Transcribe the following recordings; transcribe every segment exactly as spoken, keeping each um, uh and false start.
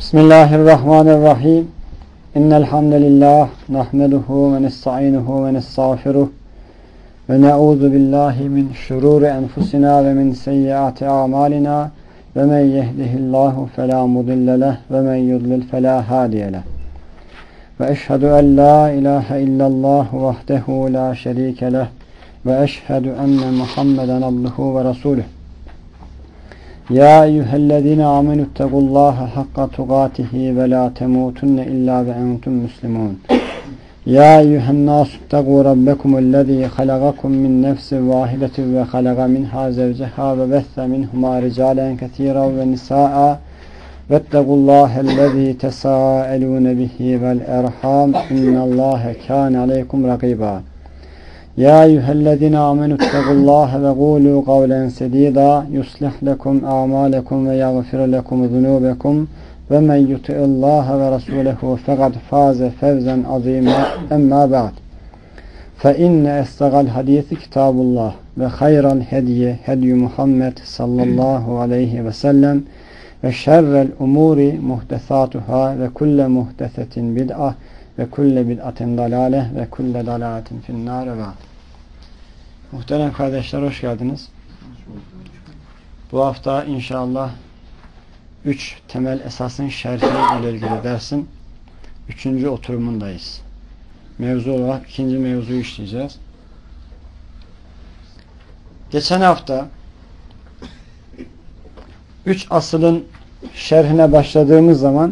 Bismillahirrahmanirrahim. İnnel hamdelellah nahmeduhu ve nestainuhu ve nestağfiruh ve na'udzu billahi min şururi enfusina ve min seyyiati a'malina ve men yehdihillahu fela mudille leh ve men yudlil fela hadiye leh. Ve eşhedü en la ilahe illallah vahdehu la şerike leh ve eşhedü enne Muhammeden abduhu ve resuluh. Ya eyyühellezine amenüttegullaha hakka tukatihi ve la temutunne illa ve entum muslimun. Ya eyyühennâsüttegû rabbekumullezî halagakum min nefsin vâhidetin ve halaga minhâ zevceha ve besse minhumâ ricâlen kethîran ve nisâ'a vettegullâhellezî tesâelûne bihi vel erhâm innallâhe kâne aleykum rakîbâ. Ya eyyühellezine amenüttegullâhe ve gûlû kavlen sedîdâ yuslih lekum a'mâlekum ve yagfir lekum zunûbekum ve men yuti'illâhe ve rasûlehu fekad fâze fevzen azîmâ emmâ ba'd. Fe inne estegal hadîsi kitâbullah ve hayral hediye hedyu Muhammed sallallahu aleyhi ve sellem ve şerrel umûri muhtesâtuhâ ve kulle muhtesetin bid'ah ve kulle bid'atin dalâleh ve kulle dalâletin finnâr ve ba'd. Muhterem kardeşler, hoş geldiniz. Bu hafta inşallah üç temel esasın şerhi ile ilgili dersin üçüncü oturumundayız. Mevzu olarak ikinci mevzuyu işleyeceğiz. Geçen hafta üç asılın şerhine başladığımız zaman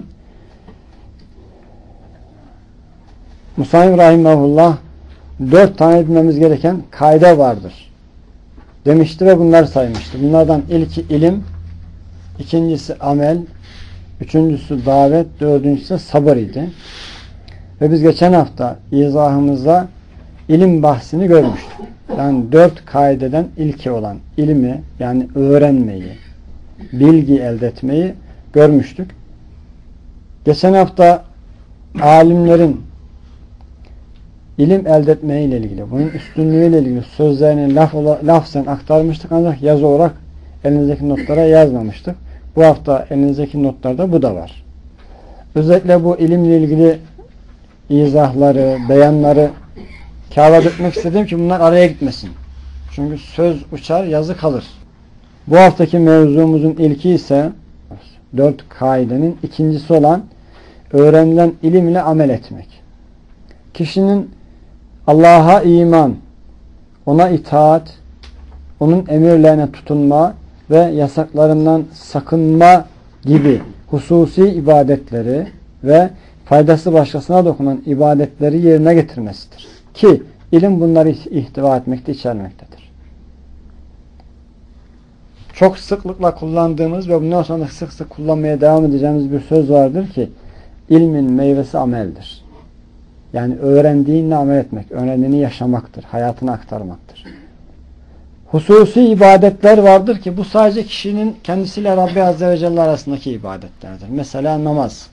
Musannif rahimahullah dört tane bilmemiz gereken kaide vardır demişti ve bunları saymıştı. Bunlardan ilki ilim, ikincisi amel, üçüncüsü davet, dördüncüsü sabır idi. Ve biz geçen hafta izahımızda ilim bahsini görmüştük. Yani dört kaideden ilki olan ilmi, yani öğrenmeyi, bilgi elde etmeyi görmüştük. Geçen hafta alimlerin İlim elde etmeyle ilgili, bunun üstünlüğüyle ilgili sözlerini laf lafzen aktarmıştık ancak yazı olarak elinizdeki notlara yazmamıştık. Bu hafta elinizdeki notlarda bu da var. Özellikle bu ilimle ilgili izahları, beyanları kağıda dökmek istedim ki bunlar araya gitmesin. Çünkü söz uçar, yazı kalır. Bu haftaki mevzumuzun ilki ise dört kaidenin ikincisi olan öğrenilen ilim ile amel etmek. Kişinin Allah'a iman, ona itaat, onun emirlerine tutunma ve yasaklarından sakınma gibi hususi ibadetleri ve faydası başkasına dokunan ibadetleri yerine getirmesidir. Ki ilim bunları ihtiva etmekte, içermektedir. Çok sıklıkla kullandığımız ve bundan sonra sık sık kullanmaya devam edeceğimiz bir söz vardır ki ilmin meyvesi ameldir. Yani öğrendiğinle amel etmek, öğrendiğini yaşamaktır, hayatını aktarmaktır. Hususi ibadetler vardır ki bu sadece kişinin kendisiyle Rabbi Azze ve Celle arasındaki ibadetlerdir. Mesela namaz,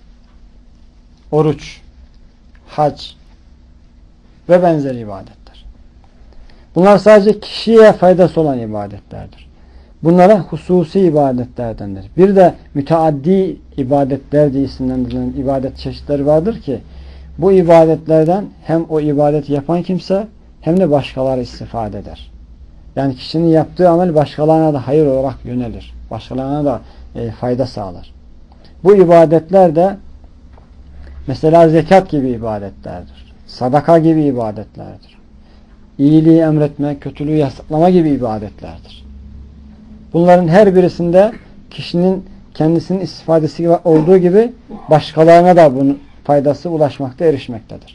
oruç, hac ve benzeri ibadetler. Bunlar sadece kişiye faydası olan ibadetlerdir. Bunlara hususi ibadetlerdendir. Bir de müteaddi ibadetler diye isimlendirilen ibadet çeşitleri vardır ki bu ibadetlerden hem o ibadeti yapan kimse hem de başkaları istifade eder. Yani kişinin yaptığı amel başkalarına da hayır olarak yönelir. Başkalarına da e, fayda sağlar. Bu ibadetler de mesela zekat gibi ibadetlerdir. Sadaka gibi ibadetlerdir. İyiliği emretme, kötülüğü yasaklama gibi ibadetlerdir. Bunların her birisinde kişinin kendisinin istifadesi olduğu gibi başkalarına da bunun faydası ulaşmakta, erişmektedir.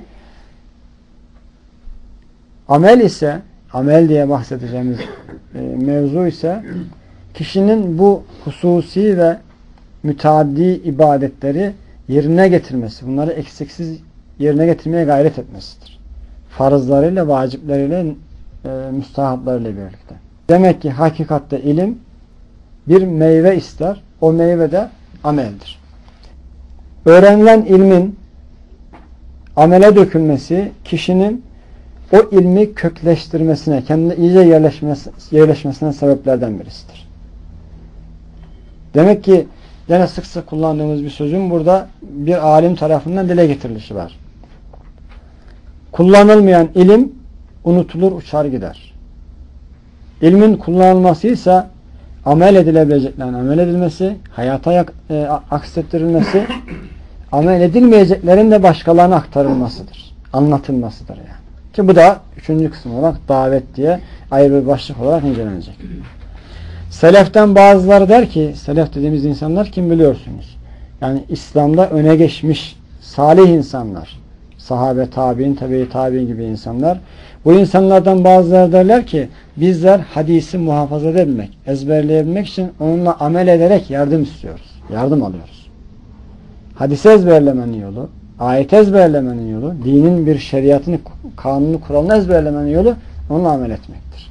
Amel ise, amel diye bahsedeceğimiz e, mevzu ise kişinin bu hususi ve müteaddi ibadetleri yerine getirmesi, bunları eksiksiz yerine getirmeye gayret etmesidir. Farzlarıyla, vacipleriyle, e, müstahaplarıyla birlikte. Demek ki hakikatte ilim bir meyve ister, o meyve de ameldir. Öğrenilen ilmin amele dökülmesi kişinin o ilmi kökleştirmesine, kendine iyice yerleşmesi, yerleşmesine sebeplerden birisidir. Demek ki Yine sık sık kullandığımız bir sözün burada bir alim tarafından dile getirilişi var. Kullanılmayan ilim unutulur, uçar gider. İlmin kullanılmasıysa amel edilebileceklerin amel edilmesi, hayata e, aksettirilmesi, amel edilmeyeceklerin de başkalarına aktarılmasıdır. Anlatılmasıdır yani. Ki bu da üçüncü kısım olarak davet diye ayrı bir başlık olarak incelenecek. Seleften bazıları der ki, selef dediğimiz insanlar kim biliyorsunuz? Yani İslam'da öne geçmiş salih insanlar. Sahabe, tabi'in, tabi-i tabi'in gibi insanlar. Bu insanlardan bazıları derler ki bizler hadisi muhafaza edebilmek, ezberleyebilmek için onunla amel ederek yardım istiyoruz. Yardım alıyoruz. Hadisi ezberlemenin yolu, ayet ezberlemenin yolu, dinin bir şeriatını, kanunu, kuralını ezberlemenin yolu onunla amel etmektir.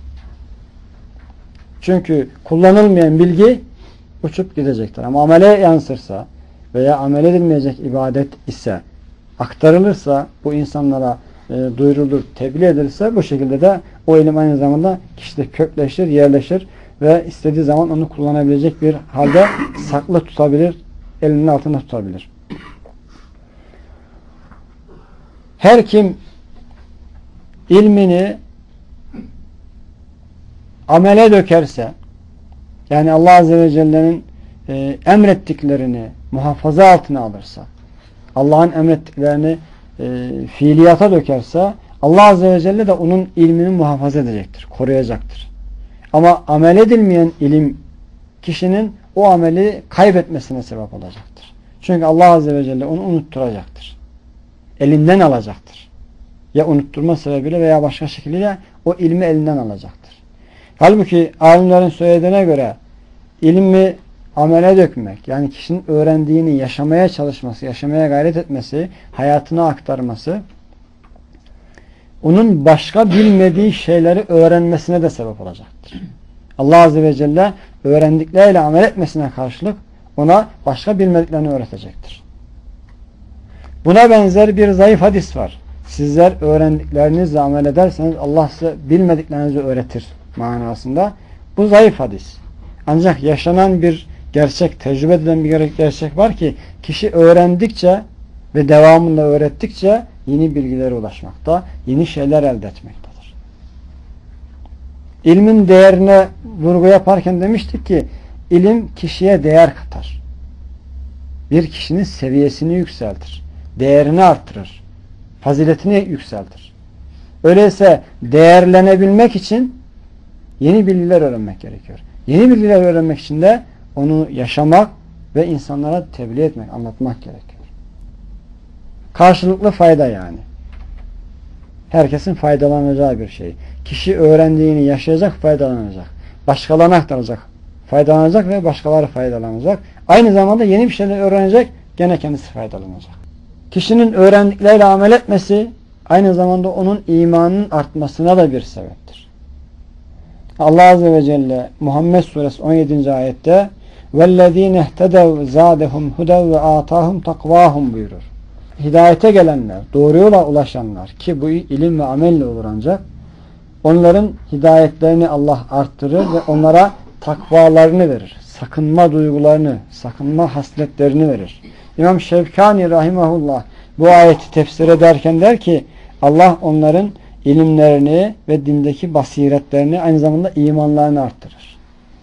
Çünkü kullanılmayan bilgi uçup gidecektir. Ama amele yansırsa veya amel edilmeyecek ibadet ise aktarılırsa, bu insanlara e, duyurulur, tebliğ edilirse bu şekilde de o ilim aynı zamanda kişide kökleşir, yerleşir ve istediği zaman onu kullanabilecek bir halde saklı tutabilir, elinin altında tutabilir. Her kim ilmini amele dökerse, yani Allah Azze ve Celle'nin e, emrettiklerini muhafaza altına alırsa, Allah'ın emrettiklerini e, fiiliyata dökerse, Allah Azze ve Celle de onun ilmini muhafaza edecektir, koruyacaktır. Ama amel edilmeyen ilim kişinin o ameli kaybetmesine sebep olacaktır. Çünkü Allah Azze ve Celle onu unutturacaktır. Elinden alacaktır. Ya unutturma sebebiyle veya başka şekilde o ilmi elinden alacaktır. Halbuki alimlerin söylediğine göre ilmi amele dökmek, yani kişinin öğrendiğini yaşamaya çalışması, yaşamaya gayret etmesi, hayatına aktarması, onun başka bilmediği şeyleri öğrenmesine de sebep olacaktır. Allah Azze ve Celle öğrendikleriyle amel etmesine karşılık ona başka bilmediklerini öğretecektir. Buna benzer bir zayıf hadis var. Sizler öğrendiklerinizle amel ederseniz Allah size bilmediklerinizi öğretir manasında. Bu zayıf hadis. Ancak yaşanan bir gerçek, tecrübe edilen bir gerçek var ki kişi öğrendikçe ve devamında öğrettikçe yeni bilgilere ulaşmakta, yeni şeyler elde etmektedir. İlmin değerine vurgu yaparken demiştik ki ilim kişiye değer katar. Bir kişinin seviyesini yükseltir. Değerini arttırır. Faziletini yükseltir. Öyleyse değerlenebilmek için yeni bilgiler öğrenmek gerekiyor. Yeni bilgiler öğrenmek için de onu yaşamak ve insanlara tebliğ etmek, anlatmak gerekiyor. Karşılıklı fayda yani. Herkesin faydalanacağı bir şey. Kişi öğrendiğini yaşayacak, faydalanacak. Başkalarına aktaracak, faydalanacak ve başkaları faydalanacak. Aynı zamanda yeni bir şeyler öğrenecek, gene kendisi faydalanacak. Kişinin öğrendikleriyle amel etmesi aynı zamanda onun imanının artmasına da bir sebeptir. Allah Azze ve Celle Muhammed Suresi on yedinci ayette وَالَّذ۪ينَ اهْتَدَوْا زَادَهُمْ هُدَوْا وَآتَاهُمْ تَقْوَاهُمْ buyurur. Hidayete gelenler, doğru yola ulaşanlar ki bu ilim ve amelle olur ancak onların hidayetlerini Allah arttırır ve onlara takvalarını verir. Sakınma duygularını, sakınma hasletlerini verir. İmam Şevkani rahimahullah bu ayeti tefsir ederken der ki Allah onların ilimlerini ve dindeki basiretlerini aynı zamanda imanlarını arttırır.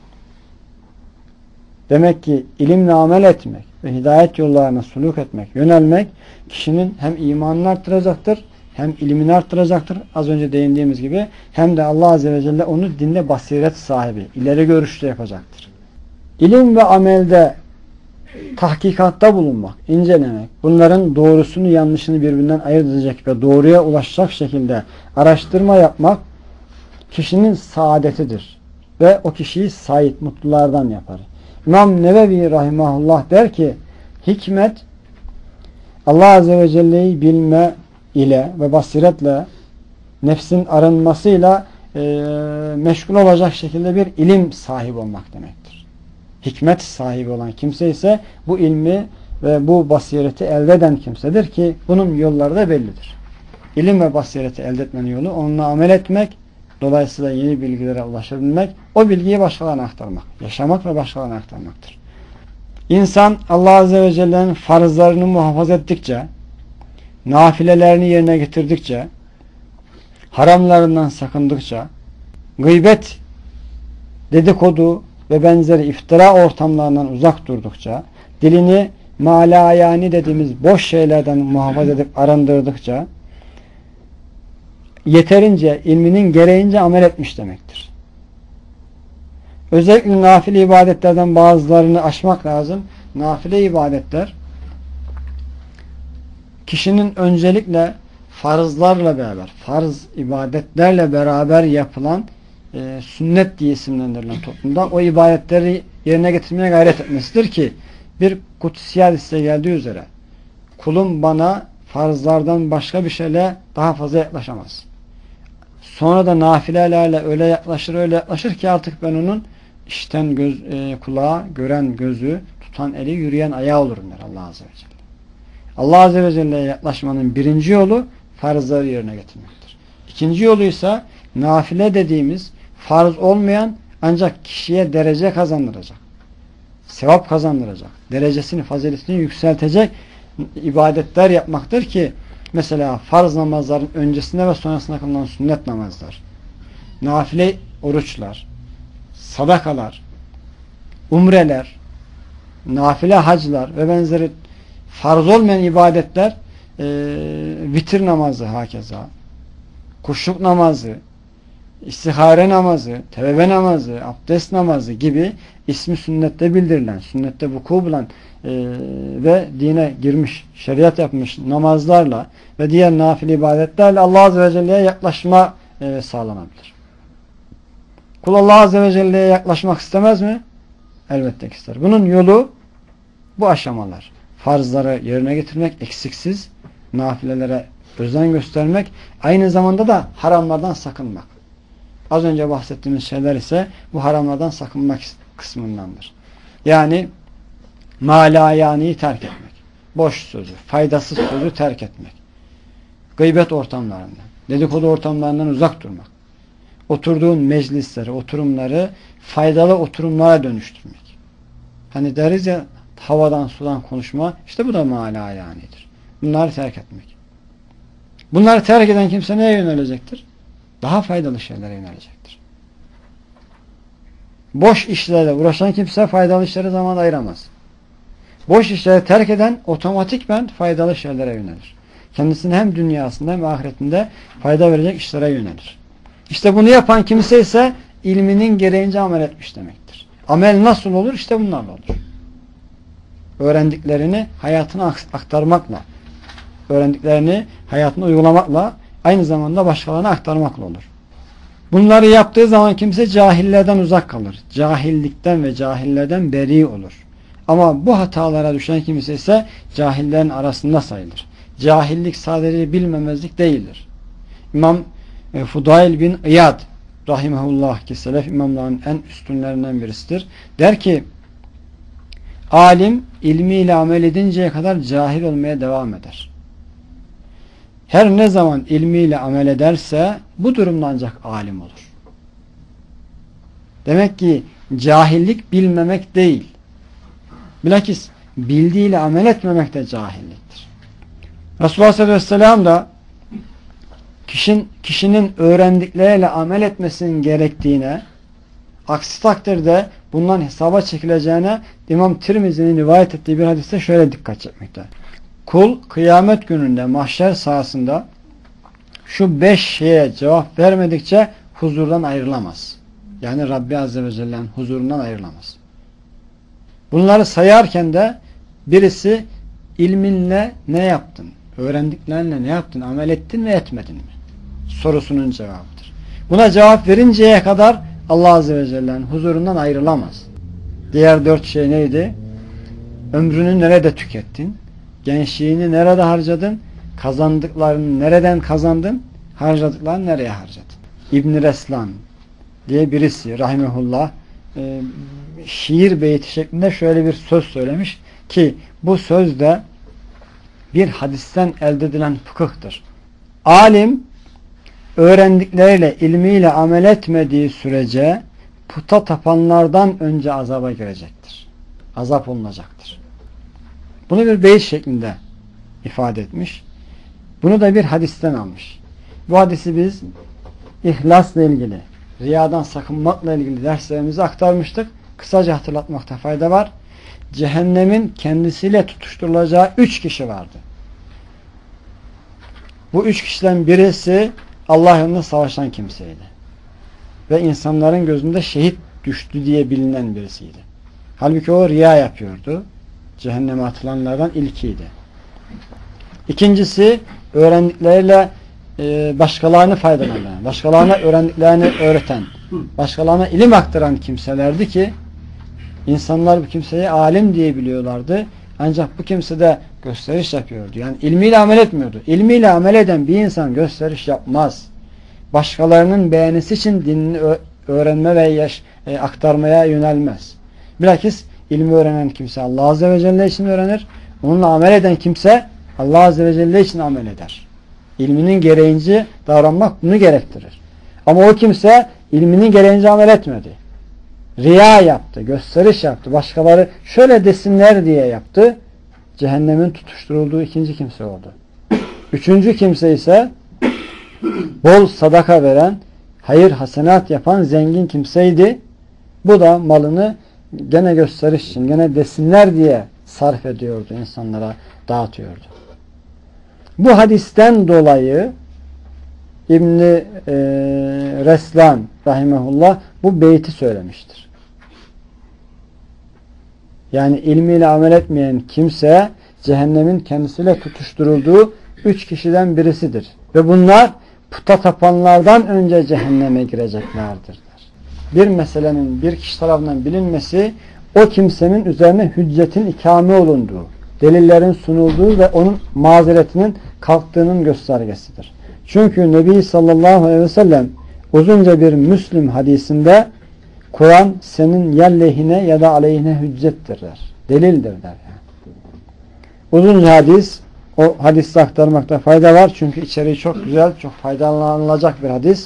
Demek ki ilimle amel etmek ve hidayet yollarına suluk etmek, yönelmek kişinin hem imanını arttıracaktır, hem ilmini arttıracaktır. Az önce değindiğimiz gibi hem de Allah Azze ve Celle onu dinde basiret sahibi, ileri görüşlü yapacaktır. İlim ve amelde tahkikatta bulunmak, incelemek, bunların doğrusunu yanlışını birbirinden ayırt edecek ve doğruya ulaşacak şekilde araştırma yapmak kişinin saadetidir. Ve o kişiyi said, mutlulardan yapar. İmam Nevevi rahimahullah der ki hikmet Allah Azze ve Celle'yi bilme ile ve basiretle nefsin arınmasıyla e, meşgul olacak şekilde bir ilim sahibi olmak demektir. Hikmet sahibi olan kimse ise bu ilmi ve bu basireti elde eden kimsedir ki bunun yolları da bellidir. İlim ve basireti elde etmenin yolu onunla amel etmek, dolayısıyla yeni bilgilere ulaşabilmek, o bilgiyi başkalarına aktarmak, yaşamak ve başkalarına aktarmaktır. İnsan Allah Azze ve Celle'nin farzlarını muhafaza ettikçe, nafilelerini yerine getirdikçe, haramlarından sakındıkça, gıybet, dedikodu ve benzeri iftira ortamlarından uzak durdukça, dilini malayani dediğimiz boş şeylerden muhafaza edip arındırdıkça, yeterince, ilminin gereğince amel etmiş demektir. Özellikle nafile ibadetlerden bazılarını aşmak lazım. Nafile ibadetler kişinin öncelikle farzlarla beraber, farz ibadetlerle beraber yapılan e, sünnet diye isimlendirilen toplumda o ibadetleri yerine getirmeye gayret etmesidir ki bir kutsi hadiste geldiği üzere kulum bana farzlardan başka bir şeyle daha fazla yaklaşamaz. Sonra da nafilelerle öyle yaklaşır öyle yaklaşır ki artık ben onun işten göz, e, kulağı, gören gözü, tutan eli, yürüyen ayağı olurum der Allah Azze ve Celle. Allah Azze ve Celle'ye yaklaşmanın birinci yolu farzları yerine getirmektir. İkinci yolu ise nafile dediğimiz farz olmayan ancak kişiye derece kazandıracak, sevap kazandıracak, derecesini, faziletini yükseltecek ibadetler yapmaktır ki mesela farz namazların öncesinde ve sonrasında kılınan sünnet namazlar, nafile oruçlar, sadakalar, umreler, nafile haclar ve benzeri farz olmayan ibadetler, e, vitir namazı hakeza, kuşluk namazı, istihare namazı, tevbe namazı, abdest namazı gibi ismi sünnette bildirilen, sünnette vuku bulan e, ve dine girmiş, şeriat yapmış namazlarla ve diğer nafile ibadetlerle Allah Azze ve Celle'ye yaklaşma e, sağlanabilir. Kul Allah Azze ve Celle'ye yaklaşmak istemez mi? Elbette ister. Bunun yolu bu aşamalar. Farzları yerine getirmek, eksiksiz nafilelere özen göstermek, aynı zamanda da haramlardan sakınmak. Az önce bahsettiğimiz şeyler ise bu haramlardan sakınmak kısmındandır. Yani malayaniyi terk etmek, boş sözü, faydasız sözü terk etmek, gıybet ortamlarından, dedikodu ortamlarından uzak durmak, oturduğun meclisleri, oturumları faydalı oturumlara dönüştürmek. Hani deriz ya, havadan sudan konuşma, işte bu da malayanidir. Bunları terk etmek. Bunları terk eden kimse neye yönelecektir? Daha faydalı şeylere yönelecektir. Boş işlerle uğraşan kimse faydalı işlere zaman ayıramaz. Boş işleri terk eden otomatikmen faydalı şeylere yönelir. Kendisine hem dünyasında hem ahiretinde fayda verecek işlere yönelir. İşte bunu yapan kimse ise ilminin gereğince amel etmiş demektir. Amel nasıl olur? İşte bunlarla olur. Öğrendiklerini hayatına aktarmakla, öğrendiklerini hayatına uygulamakla, aynı zamanda başkalarına aktarmakla olur. Bunları yaptığı zaman kimse cahillerden uzak kalır. Cahillikten ve cahillerden beri olur. Ama bu hatalara düşen kimse ise cahillerin arasında sayılır. Cahillik sadece bilmemezlik değildir. İmam e, Fudayl bin İyad rahimehullah ki selef imamların en üstünlerinden birisidir. Der ki alim ilmiyle amel edinceye kadar cahil olmaya devam eder. Her ne zaman ilmiyle amel ederse bu durumda ancak alim olur. Demek ki cahillik bilmemek değil. Bilakis bildiğiyle amel etmemek de cahilliktir. Resulullah sallallahu aleyhi ve sellem da kişinin, kişinin öğrendikleriyle amel etmesinin gerektiğine, aksi takdirde bundan hesaba çekileceğine İmam Tirmizi'nin rivayet ettiği bir hadiste şöyle dikkat çekmekte. Kul kıyamet gününde mahşer sahasında şu beş şeye cevap vermedikçe huzurdan ayrılamaz. Yani Rabbi Azze ve Celle'nin huzurundan ayrılamaz. Bunları sayarken de birisi ilminle ne yaptın? Öğrendiklerinle ne yaptın? Amel ettin mi etmedin mi? Sorusunun cevabıdır. Buna cevap verinceye kadar Allah Azze ve Celle'nin huzurundan ayrılamaz. Diğer dört şey neydi? Ömrünü nerede tükettin? Gençliğini nerede harcadın? Kazandıklarını nereden kazandın? Harcadıklarını nereye harcadın? İbn-i Reslan diye birisi rahimehullah e, şiir beyti şeklinde şöyle bir söz söylemiş ki bu söz de bir hadisten elde edilen fıkıhtır. Alim öğrendikleriyle, ilmiyle amel etmediği sürece puta tapanlardan önce azaba girecektir. azap olunacaktır. Bunu bir beyit şeklinde ifade etmiş. Bunu da bir hadisten almış. Bu hadisi biz ihlasla ilgili, riyadan sakınmakla ilgili derslerimizi aktarmıştık. Kısaca hatırlatmakta fayda var. Cehennemin kendisiyle tutuşturulacağı üç kişi vardı. Bu üç kişiden birisi Allah yolunda savaşan kimseydi. Ve insanların gözünde şehit düştü diye bilinen birisiydi. Halbuki o riya yapıyordu. Cehenneme atılanlardan ilkiydi. İkincisi öğrendikleriyle e, başkalarını faydalanan, başkalarına öğrendiklerini öğreten, başkalarına ilim aktaran kimselerdi ki insanlar bu kimseyi alim diye biliyorlardı. Ancak bu kimse de gösteriş yapıyordu. Yani ilmiyle amel etmiyordu. İlmiyle amel eden bir insan gösteriş yapmaz. Başkalarının beğenisi için dinini öğrenme ve yaş, e, aktarmaya yönelmez. Bilakis ilmi öğrenen kimse Allah Azze ve Celle için öğrenir. Onunla amel eden kimse Allah Azze ve Celle için amel eder. İlminin gereğince davranmak bunu gerektirir. Ama o kimse ilminin gereğince amel etmedi. Riya yaptı, gösteriş yaptı. Başkaları şöyle desinler diye yaptı. Cehennemin tutuşturulduğu ikinci kimse oldu. Üçüncü kimse ise bol sadaka veren, hayır hasenat yapan zengin kimseydi. Bu da malını gene gösteriş için, gene desinler diye sarf ediyordu, insanlara dağıtıyordu. Bu hadisten dolayı İbn-i e, Reslan rahimehullah bu beyti söylemiştir. Yani ilmiyle amel etmeyen kimse cehennemin kendisiyle tutuşturulduğu üç kişiden birisidir. Ve bunlar puta tapanlardan önce cehenneme gireceklerdir. Bir meselenin bir kişi tarafından bilinmesi o kimsenin üzerine hüccetin ikame olunduğu, delillerin sunulduğu ve onun mazeretinin kalktığının göstergesidir. Çünkü Nebi sallallahu aleyhi ve sellem uzunca bir Müslim hadisinde Kur'an senin ya lehine ya da aleyhine hüccettir der. Delildir der. Yani. Uzunca hadis, o hadisi aktarmakta fayda var. Çünkü içeriği çok güzel, çok faydalanılacak bir hadis.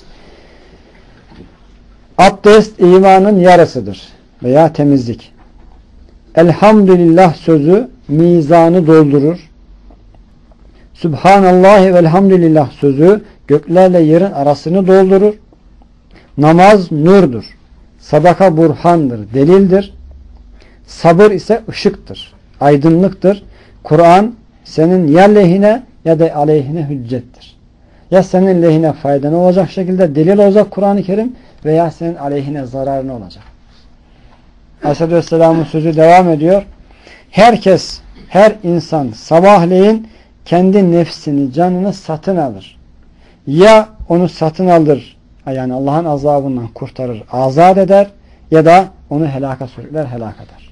Abdest imanın yarısıdır veya temizlik. Elhamdülillah sözü mizanı doldurur. Subhanallah ve elhamdülillah sözü göklerle yerin arasını doldurur. Namaz nurdur. Sadaka burhandır, delildir. Sabır ise ışıktır, aydınlıktır. Kur'an senin ya lehine ya da aleyhine hüccettir. Ya senin lehine faydalı olacak şekilde delil olacak Kur'an-ı Kerim veya senin aleyhine zararını olacak. Aleyhisselam'ın sözü devam ediyor. Herkes, her insan sabahleyin kendi nefsini, canını satın alır. Ya onu satın alır, yani Allah'ın azabından kurtarır, azat eder ya da onu helaka sürükler, helak eder.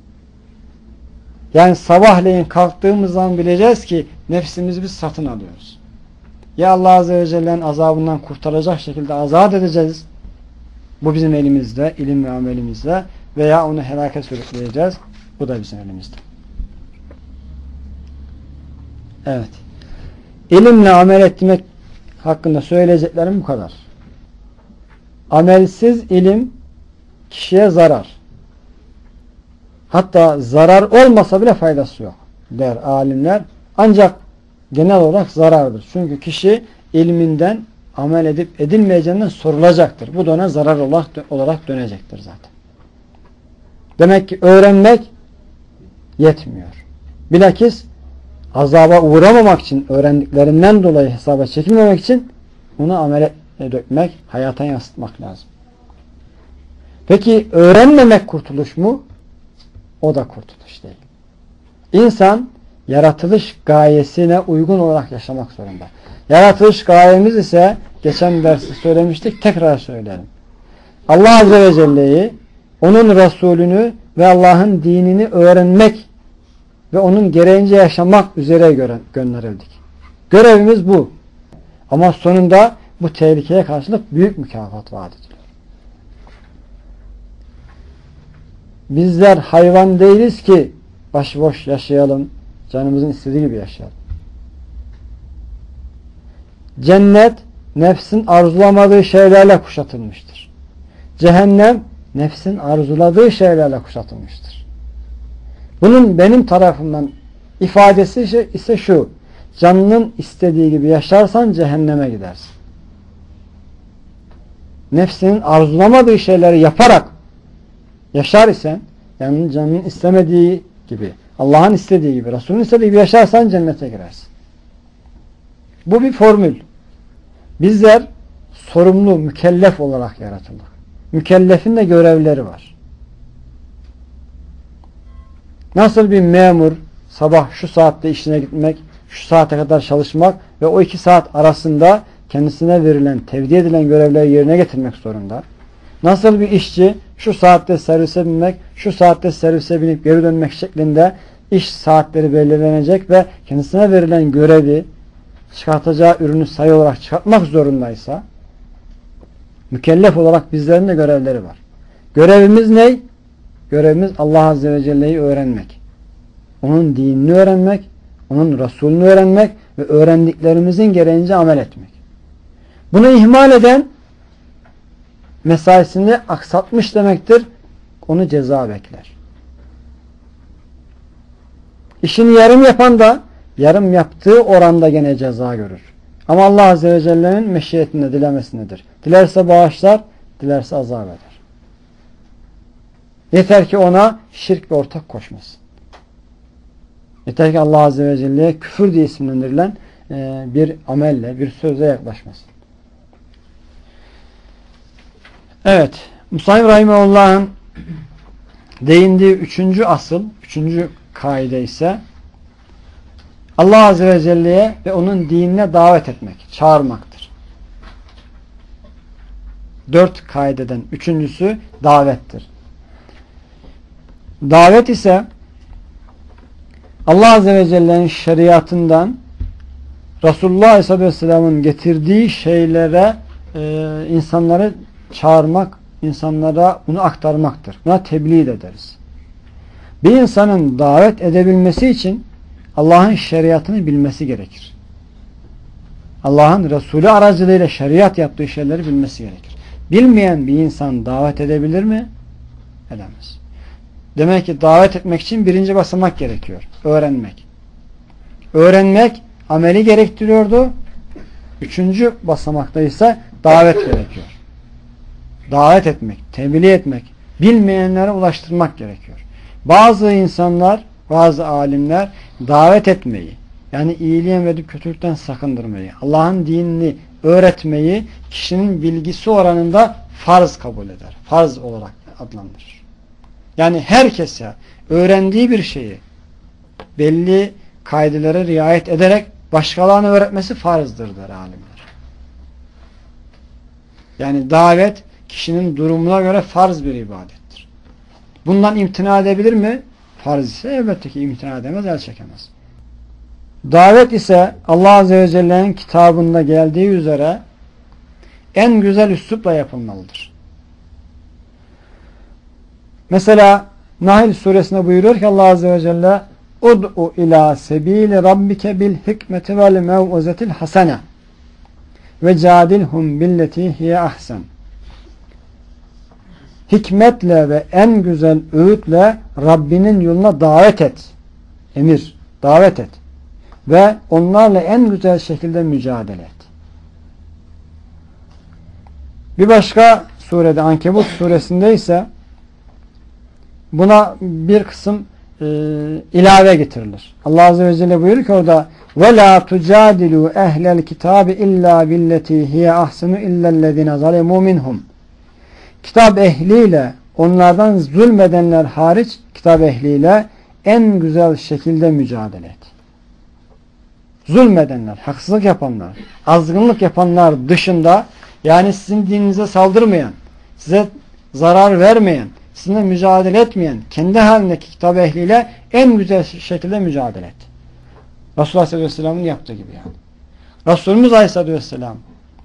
Yani sabahleyin kalktığımız zaman bileceğiz ki nefsimizi biz satın alıyoruz. Ya Allah Azze ve Celle'nin azabından kurtaracak şekilde azat edeceğiz. Bu bizim elimizde, ilim ve amelimizde, veya onu helaka sürükleyeceğiz. Bu da bizim elimizde. Evet. İlimle amel etmek hakkında söyleyeceklerim bu kadar. Amelsiz ilim kişiye zarar. Hatta zarar olmasa bile faydası yok der alimler. Ancak genel olarak zarardır. Çünkü kişi ilminden amel edip edilmeyeceğinden sorulacaktır. Bu da ona zarar olarak dönecektir zaten. Demek ki öğrenmek yetmiyor. Bilakis azaba uğramamak için, öğrendiklerinden dolayı hesaba çekilmemek için onu amele dökmek, hayata yansıtmak lazım. Peki öğrenmemek kurtuluş mu? O da kurtuluş değil. İnsan yaratılış gayesine uygun olarak yaşamak zorunda. Yaratılış gayemiz ise geçen derste söylemiştik, tekrar söyleyelim. Allah Azze ve Celle'yi, onun Resulünü ve Allah'ın dinini öğrenmek ve onun gereğince yaşamak üzere gönderildik. Görevimiz bu. Ama sonunda bu tehlikeye karşılık büyük mükafat vaat ediliyor. Bizler hayvan değiliz ki başıboş yaşayalım, canımızın istediği gibi yaşayalım. Cennet nefsin arzulamadığı şeylerle kuşatılmıştır. Cehennem nefsin arzuladığı şeylerle kuşatılmıştır. Bunun benim tarafımdan ifadesi ise şu: canının istediği gibi yaşarsan cehenneme gidersin. Nefsinin arzulamadığı şeyleri yaparak yaşar isen, yani canının istemediği gibi, Allah'ın istediği gibi, Resul'ün istediği gibi yaşarsan cennete girersin. Bu bir formül. Bizler sorumlu, mükellef olarak yaratıldık. Mükellefin de görevleri var. Nasıl bir memur sabah şu saatte işine gitmek, şu saate kadar çalışmak ve o iki saat arasında kendisine verilen, tevdi edilen görevleri yerine getirmek zorunda. Nasıl bir işçi şu saatte servise binmek, şu saatte servise binip geri dönmek şeklinde iş saatleri belirlenecek ve kendisine verilen görevi, çıkartacağı ürünü sayı olarak çıkartmak zorundaysa, mükellef olarak bizlerin de görevleri var. Görevimiz ne? Görevimiz Allah Azze ve Celle'yi öğrenmek. Onun dinini öğrenmek, onun Resulünü öğrenmek ve öğrendiklerimizin gereğince amel etmek. Bunu ihmal eden mesaisini aksatmış demektir. Onu ceza bekler. İşini yarım yapan da yarım yaptığı oranda gene ceza görür. Ama Allah Azze ve Celle'nin meşiyetinde, dilemesindedir. Dilerse bağışlar, dilerse azap eder. Yeter ki ona şirk ve ortak koşmasın. Yeter ki Allah Azze ve Celle'ye küfür diye isimlendirilen bir amelle, bir sözle yaklaşmasın. Evet, Musa'yı Rahimehullah'ın değindiği üçüncü asıl, üçüncü kaide ise Allah Azze ve Celle'ye ve onun dinine davet etmek, çağırmaktır. Dört kaideden üçüncüsü davettir. Davet ise Allah Azze ve Celle'nin şeriatından Resulullah Aleyhisselatü Vesselam'ın getirdiği şeylere e, insanları çağırmak, insanlara bunu aktarmaktır. Buna tebliğ ederiz. Bir insanın davet edebilmesi için Allah'ın şeriatını bilmesi gerekir. Allah'ın Resulü aracılığıyla şeriat yaptığı şeyleri bilmesi gerekir. Bilmeyen bir insan davet edebilir mi? Edemez. Demek ki davet etmek için birinci basamak gerekiyor. Öğrenmek. Öğrenmek ameli gerektiriyordu. Üçüncü basamakta ise davet gerekiyor. Davet etmek, tebliğ etmek, bilmeyenlere ulaştırmak gerekiyor. Bazı insanlar, bazı alimler davet etmeyi, yani iyiliği emredip kötülükten sakındırmayı, Allah'ın dinini öğretmeyi kişinin bilgisi oranında farz kabul eder. Farz olarak adlandırır. Yani herkese öğrendiği bir şeyi belli kaidelere riayet ederek başkalarına öğretmesi farzdır der alimler. Yani davet kişinin durumuna göre farz bir ibadettir. Bundan imtina edebilir mi? Farz ise elbette ki imtina edemez, el çekemez. Davet ise Allah Azze ve Celle'nin kitabında geldiği üzere en güzel üslupla yapılmalıdır. Mesela Nahl suresinde buyuruyor ki Allah Azze ve Celle Ud'u ila sebili rabbike bil hikmeti vel mev'uzetil hasene ve cadilhum billeti hiye ahsen. Hikmetle ve en güzel öğütle Rabbinin yoluna davet et. Emir, davet et. Ve onlarla en güzel şekilde mücadele et. Bir başka surede, Ankebut suresinde ise buna bir kısım e, ilave getirilir. Allah Azze ve Celle buyuruyor ki orada وَلَا تُجَادِلُوا اَهْلَ الْكِتَابِ اِلَّا بِالَّتِي هِيَ اَحْسَنُ اِلَّا الَّذِينَ ظَلَمُوا مِنْهُمْ. Kitap ehliyle, onlardan zulmedenler hariç kitap ehliyle en güzel şekilde mücadele et. Zulmedenler, haksızlık yapanlar, azgınlık yapanlar dışında, yani sizin dininize saldırmayan, size zarar vermeyen, sizinle mücadele etmeyen, kendi halindeki kitap ehliyle en güzel şekilde mücadele et. Resulullah Aleyhisselatü Vesselam'ın yaptığı gibi yani. Resulümüz Aleyhisselatü Vesselam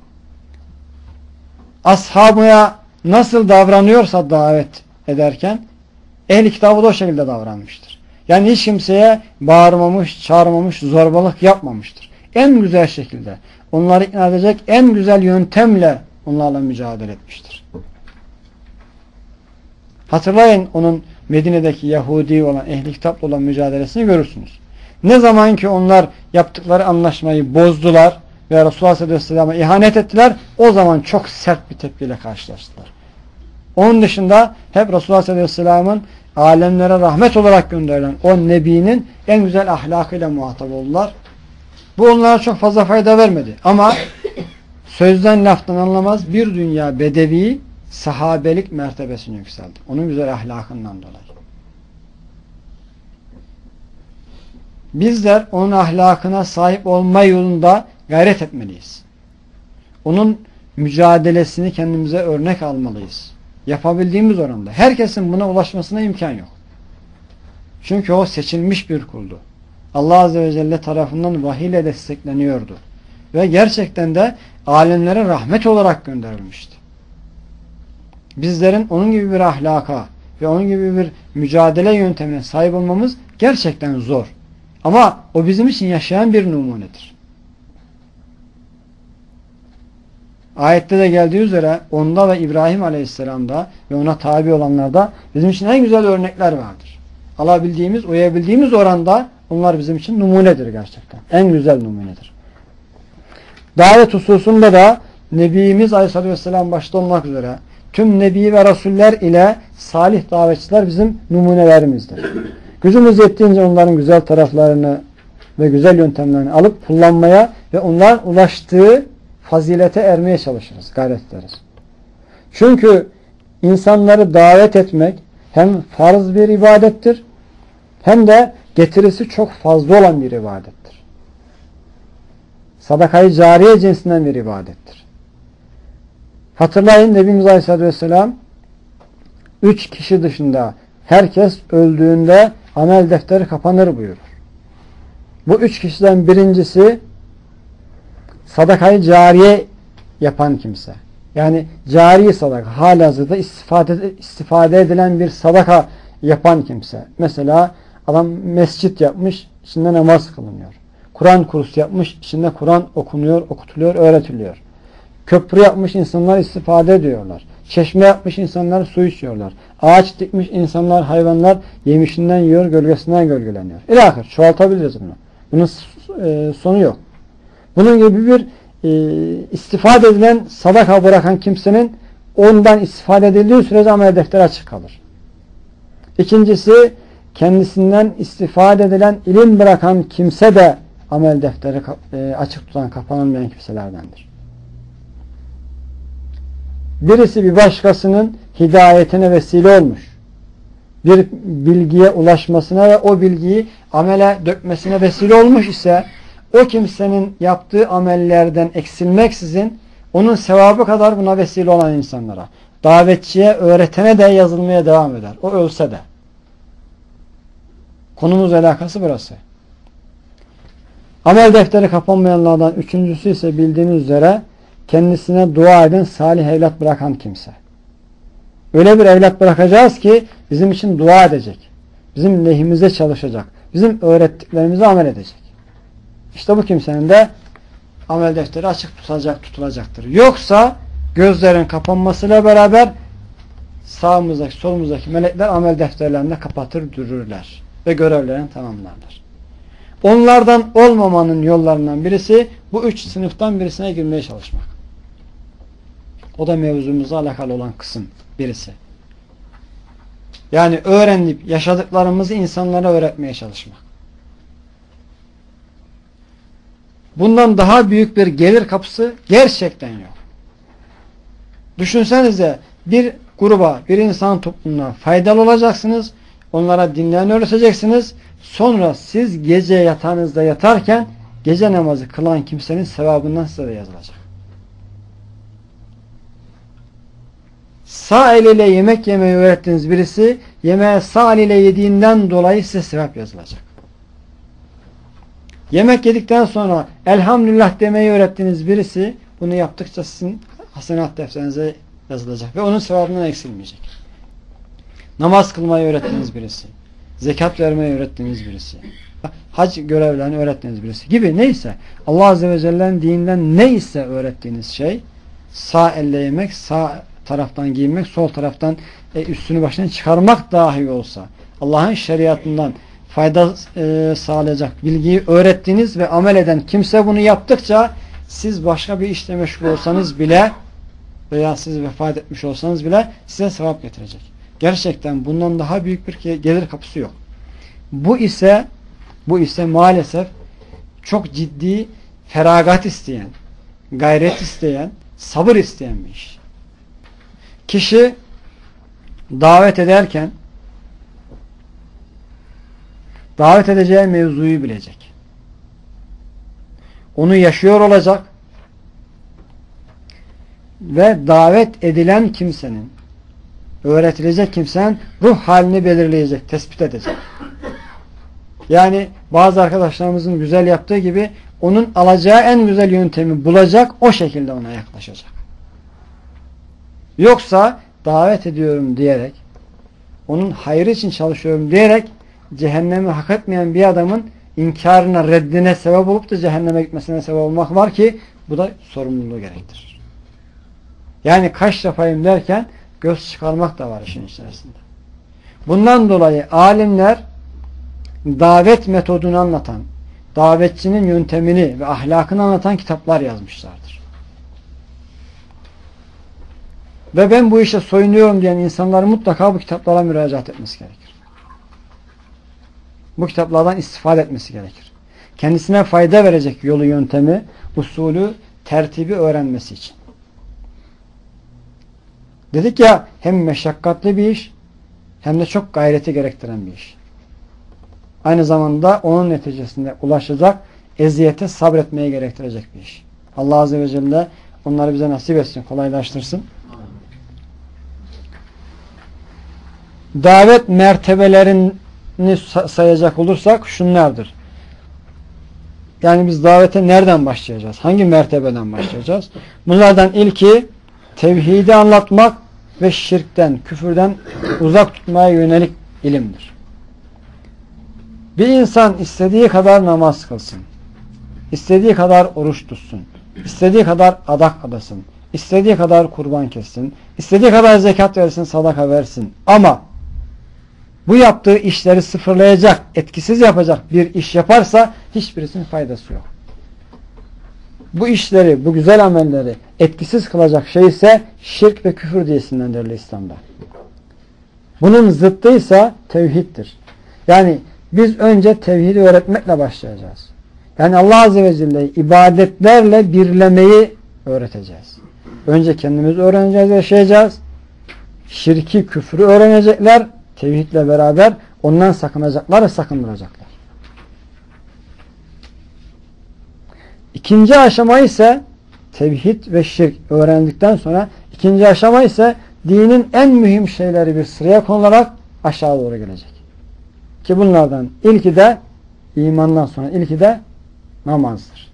ashabına nasıl davranıyorsa davet ederken ehli kitabı da o şekilde davranmıştır. Yani hiç kimseye bağırmamış, çağırmamış, zorbalık yapmamıştır. En güzel şekilde onları ikna edecek en güzel yöntemle onlarla mücadele etmiştir. Hatırlayın onun Medine'deki Yahudi olan, ehli kitapla olan mücadelesini görürsünüz. Ne zaman ki onlar yaptıkları anlaşmayı bozdular ve Resulullah sallallahu aleyhi ve sellem'e ihanet ettiler, o zaman çok sert bir tepkiyle karşılaştılar. Onun dışında hep Resulullah sallallahu aleyhi ve sellem'in alemlere rahmet olarak gönderilen o Nebi'nin en güzel ahlakıyla muhatap oldular. Bu onlara çok fazla fayda vermedi. Ama sözden laftan anlamaz bir dünya bedevi sahabelik mertebesini yükseldi. Onun güzel ahlakından dolayı. Bizler onun ahlakına sahip olma yolunda gayret etmeliyiz. Onun mücadelesini kendimize örnek almalıyız. Yapabildiğimiz oranda. Herkesin buna ulaşmasına imkan yok. Çünkü o seçilmiş bir kuldu. Allah Azze ve Celle tarafından vahiy ile destekleniyordu. Ve gerçekten de alemlere rahmet olarak gönderilmişti. Bizlerin onun gibi bir ahlaka ve onun gibi bir mücadele yöntemine sahip olmamız gerçekten zor. Ama o bizim için yaşayan bir numunedir. Ayette de geldiği üzere onda ve İbrahim Aleyhisselam'da ve ona tabi olanlarda bizim için en güzel örnekler vardır. Alabildiğimiz, uyabildiğimiz oranda onlar bizim için numunedir gerçekten. En güzel numunedir. Davet hususunda da Nebimiz Aleyhisselatü Vesselam başta olmak üzere tüm Nebi ve Resuller ile salih davetçiler bizim numunelerimizdir. Gücümüz yettiğince onların güzel taraflarını ve güzel yöntemlerini alıp kullanmaya ve onlar ulaştığı fazilete ermeye çalışırız, gayret ederiz. Çünkü insanları davet etmek hem farz bir ibadettir hem de getirisi çok fazla olan bir ibadettir. Sadakayı cariye cinsinden bir ibadettir. Hatırlayın Nebimiz Aleyhisselatü Vesselam üç kişi dışında herkes öldüğünde amel defteri kapanır buyurur. Bu üç kişiden birincisi sadakayı cariye yapan kimse. Yani cari sadaka, halihazırda istifade, istifade edilen bir sadaka yapan kimse. Mesela adam mescit yapmış, içinde namaz kılınıyor. Kur'an kursu yapmış, içinde Kur'an okunuyor, okutuluyor, öğretiliyor. Köprü yapmış, insanlar istifade ediyorlar. Çeşme yapmış, insanlar su içiyorlar. Ağaç dikmiş, insanlar, hayvanlar yemişinden yiyor, gölgesinden gölgeleniyor. İlahir, çoğaltabiliriz bunu. Bunun e, sonu yok. Bunun gibi bir e, istifade edilen sadaka bırakan kimsenin ondan istifade edildiği sürece amel defteri açık kalır. İkincisi, kendisinden istifade edilen ilim bırakan kimse de amel defteri e, açık tutan, kapanılmayan kimselerdendir. Birisi bir başkasının hidayetine vesile olmuş. Bir bilgiye ulaşmasına ve o bilgiyi amele dökmesine vesile olmuş ise o kimsenin yaptığı amellerden eksilmeksizin onun sevabı kadar buna vesile olan insanlara, davetçiye, öğretene de yazılmaya devam eder. O ölse de. Konumuz alakası burası. Amel defteri kapanmayanlardan üçüncüsü ise bildiğiniz üzere kendisine dua eden salih evlat bırakan kimse. Öyle bir evlat bırakacağız ki bizim için dua edecek. Bizim lehimize çalışacak. Bizim öğrettiklerimize amel edecek. İşte bu kimsenin de amel defteri açık tutulacak, tutulacaktır. Yoksa gözlerin kapanmasıyla beraber sağımızdaki, solumuzdaki melekler amel defterlerini kapatır dururlar. Ve görevlerini tamamlarlar. Onlardan olmamanın yollarından birisi bu üç sınıftan birisine girmeye çalışmak. O da mevzumuzla alakalı olan kısım birisi. Yani öğrenip yaşadıklarımızı insanlara öğretmeye çalışmak. Bundan daha büyük bir gelir kapısı gerçekten yok. Düşünsenize bir gruba, bir insan toplumuna faydalı olacaksınız. Onlara dinlerini öğreteceksiniz. Sonra siz gece yatağınızda yatarken gece namazı kılan kimsenin sevabından size de yazılacak. Sağ eliyle yemek yemeyi öğrettiğiniz birisi yemeği sağ eliyle yediğinden dolayı size sevap yazılacak. Yemek yedikten sonra elhamdülillah demeyi öğrettiğiniz birisi bunu yaptıkça sizin hasenat defterinize yazılacak ve onun sevabından eksilmeyecek. Namaz kılmayı öğrettiğiniz birisi, zekat vermeyi öğrettiğiniz birisi, hac görevlerini öğrettiğiniz birisi gibi neyse Allah Azze ve Celle'nin dininden neyse öğrettiğiniz şey sağ elle yemek, sağ taraftan giyinmek, sol taraftan e, üstünü başına çıkarmak dahi olsa Allah'ın şeriatından fayda e, sağlayacak bilgiyi öğrettiğiniz ve amel eden kimse bunu yaptıkça siz başka bir işle meşgul olsanız bile veya siz vefat etmiş olsanız bile size sevap getirecek. Gerçekten bundan daha büyük bir gelir kapısı yok. Bu ise bu ise maalesef çok ciddi feragat isteyen, gayret isteyen, sabır isteyen bir iş. Kişi davet ederken davet edeceği mevzuyu bilecek. Onu yaşıyor olacak ve davet edilen kimsenin, öğretilecek kimsenin ruh halini belirleyecek, tespit edecek. Yani bazı arkadaşlarımızın güzel yaptığı gibi onun alacağı en güzel yöntemi bulacak, o şekilde ona yaklaşacak. Yoksa davet ediyorum diyerek, onun hayrı için çalışıyorum diyerek cehennemi hak etmeyen bir adamın inkarına, reddine sebep olup da cehenneme gitmesine sebep olmak var ki bu da sorumluluğu gerektirir. Yani kaş yapayım derken göz çıkarmak da var işin içerisinde. Bundan dolayı alimler davet metodunu anlatan, davetçinin yöntemini ve ahlakını anlatan kitaplar yazmışlardır. Ve ben bu işe soyunuyorum diyen insanların mutlaka bu kitaplara müracaat etmesi gerekir. Bu kitaplardan istifade etmesi gerekir. Kendisine fayda verecek yolu, yöntemi, usulü, tertibi öğrenmesi için. Dedik ya, hem meşakkatli bir iş hem de çok gayreti gerektiren bir iş. Aynı zamanda onun neticesinde ulaşacak eziyete sabretmeye gerektirecek bir iş. Allah Azze ve Celle onları bize nasip etsin, kolaylaştırsın. Davet mertebelerini sayacak olursak şunlardır. Yani biz davete nereden başlayacağız? Hangi mertebeden başlayacağız? Bunlardan ilki tevhidi anlatmak ve şirkten, küfürden uzak tutmaya yönelik ilimdir. Bir insan istediği kadar namaz kılsın, istediği kadar oruç tutsun, istediği kadar adak adasın, istediği kadar kurban kessin, istediği kadar zekat versin, sadaka versin. Ama bu yaptığı işleri sıfırlayacak, etkisiz yapacak bir iş yaparsa hiçbirisinin faydası yok. Bu işleri, bu güzel amelleri etkisiz kılacak şey ise şirk ve küfür diye isimlendiriliyor İslam'da. Bunun zıttı ise tevhiddir. Yani biz önce tevhidi öğretmekle başlayacağız. Yani Allah Azze ve Celle'yi ibadetlerle birlemeyi öğreteceğiz. Önce kendimiz öğreneceğiz, yaşayacağız. Şirki, küfrü öğrenecekler. Tevhidle beraber ondan sakınacaklar ve sakındıracaklar. İkinci aşama ise tevhid ve şirk öğrendikten sonra ikinci aşama ise dinin en mühim şeyleri bir sıraya konularak aşağı doğru gelecek. Ki bunlardan ilki de imandan sonra ilki de namazdır.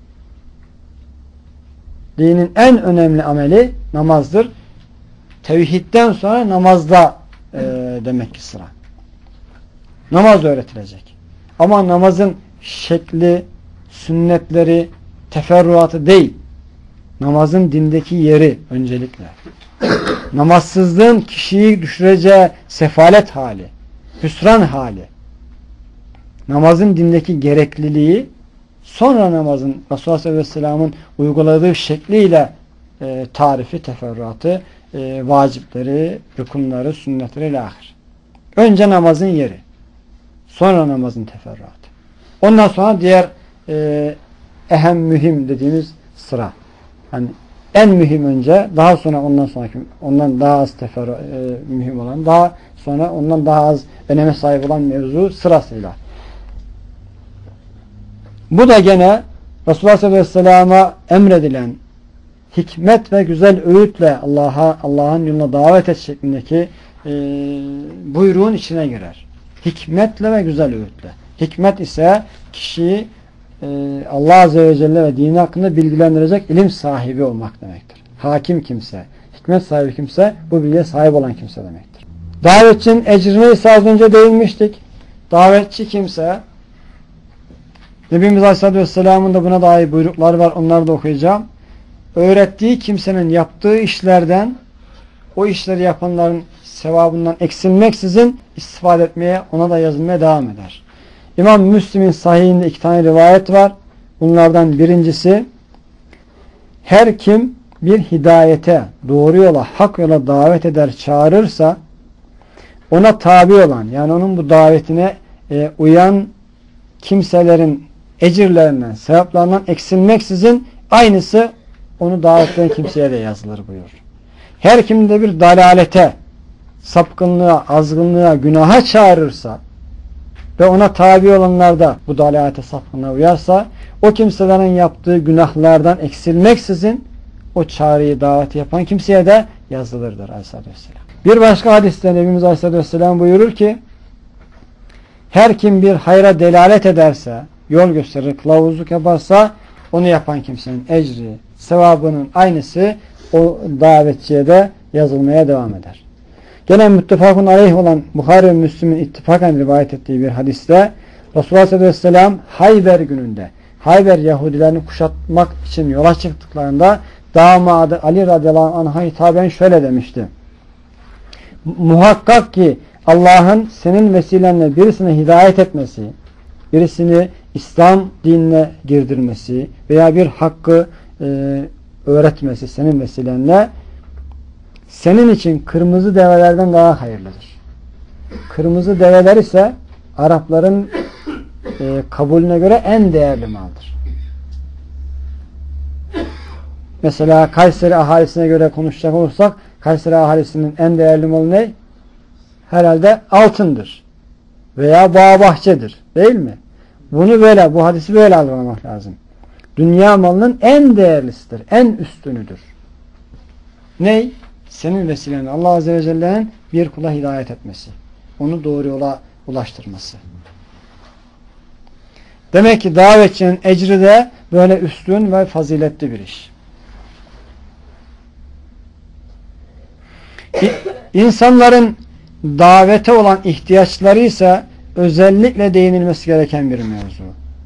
Dinin en önemli ameli namazdır. Tevhidden sonra namazda e, demek ki sıra. Namaz öğretilecek. Ama namazın şekli, sünnetleri, teferruatı değil. Namazın dindeki yeri öncelikle. Namazsızlığın kişiyi düşüreceği sefalet hali, hüsran hali. Namazın dindeki gerekliliği, sonra namazın Resulullah sallallahu aleyhi ve sellem'in uyguladığı şekliyle e, tarifi, teferruatı, e, vacipleri, rükunları, sünnetleri ile ahir. Önce namazın yeri. Sonra namazın teferruatı. Ondan sonra diğer e, ehem mühim dediğimiz sıra. Yani en mühim önce, daha sonra ondan sonraki, ondan daha az teferru, e, mühim olan, daha sonra ondan daha az öneme sahip olan mevzu sırasıyla. Bu da gene Resulullah sallallahu aleyhi ve sellem'e emredilen hikmet ve güzel öğütle Allah'a Allah'ın yoluna davet et şeklindeki e, buyruğun içine girer. Hikmetle ve güzel öğütle. Hikmet ise kişiyi e, Allah Azze ve Celle ve dini hakkında bilgilendirecek ilim sahibi olmak demektir. Hakim kimse, hikmet sahibi kimse, bu bilgiye sahip olan kimse demektir. Davetçinin ecrine ise az önce değinmiştik. Davetçi kimse, Nebimiz Aleyhisselatü Vesselam'ın da buna dair buyrukları var, onları da okuyacağım. Öğrettiği kimsenin yaptığı işlerden o işleri yapanların sevabından eksilmeksizin istifade etmeye, ona da yazılmaya devam eder. İmam Müslim'in sahihinde iki tane rivayet var. Bunlardan birincisi, her kim bir hidayete, doğru yola, hak yola davet eder, çağırırsa ona tabi olan, yani onun bu davetine e, uyan kimselerin ecirlerinden, sevaplarından eksilmeksizin aynısı onu davet eden kimseye de yazılır buyur. Her kim de bir dalalete, sapkınlığa, azgınlığa, günaha çağırırsa ve ona tabi olanlar da bu dalalete, sapkınlığa uyarsa, o kimselerin yaptığı günahlardan eksilmeksizin o çağrıyı, daveti yapan kimseye de yazılırdır Aleyhisselatü Vesselam. Bir başka hadiste Nebimiz Aleyhisselatü Vesselam buyurur ki, her kim bir hayra delalet ederse, yol gösterir, kılavuzluk yaparsa, onu yapan kimsenin ecri, sevabının aynısı o davetçiye de yazılmaya devam eder. Gene müttefakun aleyh olan Buhari ve Müslim'in ittifakan rivayet ettiği bir hadiste Resulullah sallallahu aleyhi ve sellem Hayber gününde, Hayber Yahudilerini kuşatmak için yola çıktıklarında damadı Ali radıyallahu anh'a hitaben şöyle demişti: muhakkak ki Allah'ın senin vesilenle birisine hidayet etmesi, birisini İslam dinine girdirmesi veya bir hakkı e, öğretmesi senin vesilenle senin için kırmızı develerden daha hayırlıdır. Kırmızı develer ise Arapların e, kabulüne göre en değerli maldır. Mesela Kayseri ahalisine göre konuşacak olursak, Kayseri ahalisinin en değerli malı ne? Herhalde altındır. Veya bağ bahçedir. Değil mi? Bunu böyle, bu hadisi böyle algılamak lazım. Dünya malının en değerlisidir. En üstünüdür. Ney? Senin vesilenle Allah Azze ve Celle'nin bir kula hidayet etmesi. Onu doğru yola ulaştırması. Demek ki davetçinin ecri de böyle üstün ve faziletli bir iş. İnsanların davete olan ihtiyaçları ise özellikle değinilmesi gereken bir mevzu.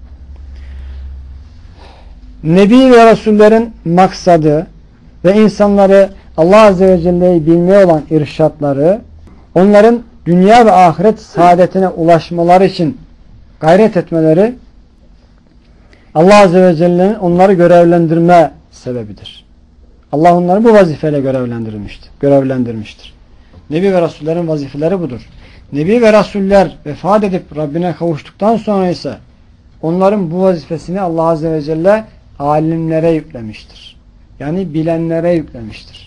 Nebi ve Resullerin maksadı ve insanları Allah Azze ve Celle'yi bilmeye olan irşatları, onların dünya ve ahiret saadetine ulaşmaları için gayret etmeleri, Allah Azze ve Celle'nin onları görevlendirme sebebidir. Allah onları bu vazifeyle görevlendirmiştir. görevlendirmiştir. Nebi ve Resullerin vazifeleri budur. Nebi ve Resuller vefat edip Rabbine kavuştuktan sonra ise onların bu vazifesini Allah Azze ve Celle alimlere yüklemiştir. Yani bilenlere yüklemiştir.